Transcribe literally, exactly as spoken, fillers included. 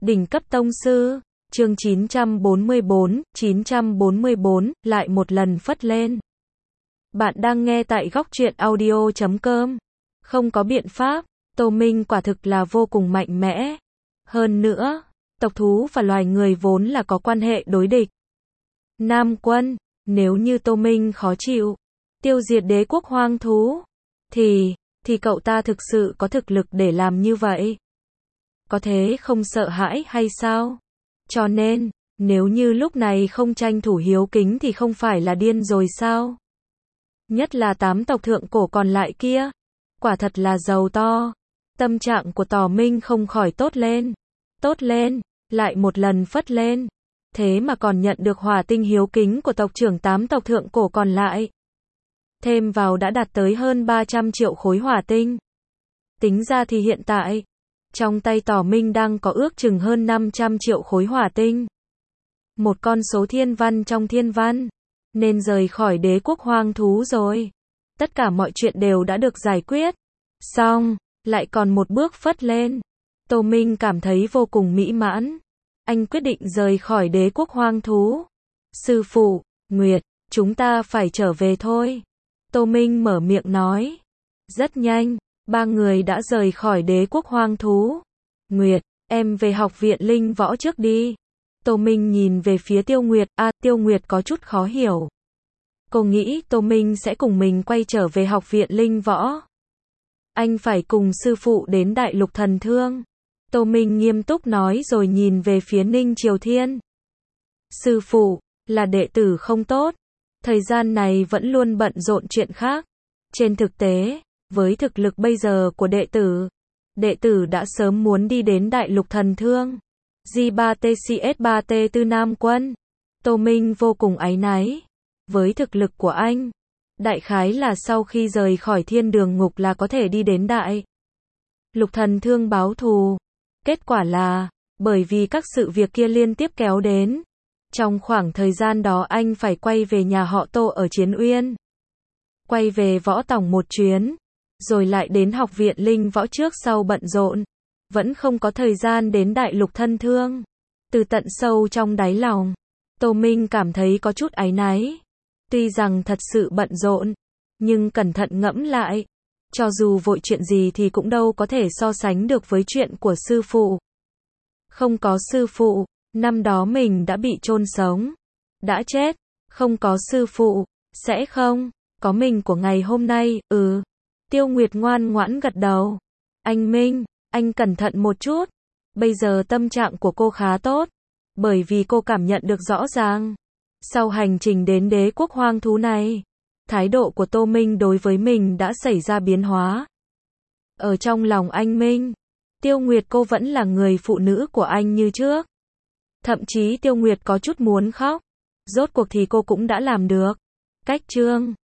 Đỉnh cấp tông sư, chương chín trăm bốn mươi bốn, chín trăm bốn mươi bốn, lại một lần phất lên. Bạn đang nghe tại góc truyện audio chấm com. Không có biện pháp, Tô Minh quả thực là vô cùng mạnh mẽ. Hơn nữa, tộc thú và loài người vốn là có quan hệ đối địch. Nam Quân, nếu như Tô Minh khó chịu, tiêu diệt đế quốc hoang thú, thì, thì cậu ta thực sự có thực lực để làm như vậy. Có thế không sợ hãi hay sao? Cho nên, nếu như lúc này không tranh thủ hiếu kính thì không phải là điên rồi sao? Nhất là tám tộc thượng cổ còn lại kia, quả thật là giàu to. Tâm trạng của Tò Minh không khỏi tốt lên. Tốt lên, lại một lần phất lên. Thế mà còn nhận được hỏa tinh hiếu kính của tộc trưởng tám tộc thượng cổ còn lại. Thêm vào đã đạt tới hơn ba trăm triệu khối hỏa tinh. Tính ra thì hiện tại, trong tay Tò Minh đang có ước chừng hơn năm trăm triệu khối hỏa tinh. Một con số thiên văn trong thiên văn. Nên rời khỏi đế quốc hoang thú rồi. Tất cả mọi chuyện đều đã được giải quyết. Xong, lại còn một bước phất lên. Tô Minh cảm thấy vô cùng mỹ mãn. Anh quyết định rời khỏi đế quốc hoang thú. Sư phụ, Nguyệt, chúng ta phải trở về thôi. Tô Minh mở miệng nói. Rất nhanh, ba người đã rời khỏi đế quốc hoang thú. Nguyệt, em về học viện linh võ trước đi. Tô Minh nhìn về phía Tiêu Nguyệt, a, à, Tiêu Nguyệt có chút khó hiểu. Cô nghĩ Tô Minh sẽ cùng mình quay trở về học viện linh võ. Anh phải cùng sư phụ đến Đại Lục Thần Thương. Tô Minh nghiêm túc nói rồi nhìn về phía Ninh Triều Thiên. Sư phụ, là đệ tử không tốt. Thời gian này vẫn luôn bận rộn chuyện khác. Trên thực tế, với thực lực bây giờ của đệ tử, đệ tử đã sớm muốn đi đến Đại Lục Thần Thương. G ba T C S ba T bốn Nam Quân. Tô Minh vô cùng áy náy. Với thực lực của anh, đại khái là sau khi rời khỏi thiên đường ngục là có thể đi đến Đại Lục Thần Thương báo thù. Kết quả là, bởi vì các sự việc kia liên tiếp kéo đến. Trong khoảng thời gian đó anh phải quay về nhà họ Tô ở Chiến Uyên. Quay về võ tòng một chuyến. Rồi lại đến học viện linh võ trước sau bận rộn. Vẫn không có thời gian đến Đại Lục Thần Thương. Từ tận sâu trong đáy lòng, Tô Minh cảm thấy có chút áy náy. Tuy rằng thật sự bận rộn, nhưng cẩn thận ngẫm lại, cho dù vội chuyện gì thì cũng đâu có thể so sánh được với chuyện của sư phụ. Không có sư phụ, năm đó mình đã bị chôn sống, đã chết. Không có sư phụ, sẽ không có mình của ngày hôm nay. Ừ. Tiêu Nguyệt ngoan ngoãn gật đầu. Anh Minh, anh cẩn thận một chút. Bây giờ tâm trạng của cô khá tốt, bởi vì cô cảm nhận được rõ ràng. Sau hành trình đến đế quốc hoang thú này, thái độ của Tô Minh đối với mình đã xảy ra biến hóa. Ở trong lòng anh Minh, Tiêu Nguyệt cô vẫn là người phụ nữ của anh như trước. Thậm chí Tiêu Nguyệt có chút muốn khóc. Rốt cuộc thì cô cũng đã làm được. Cách chương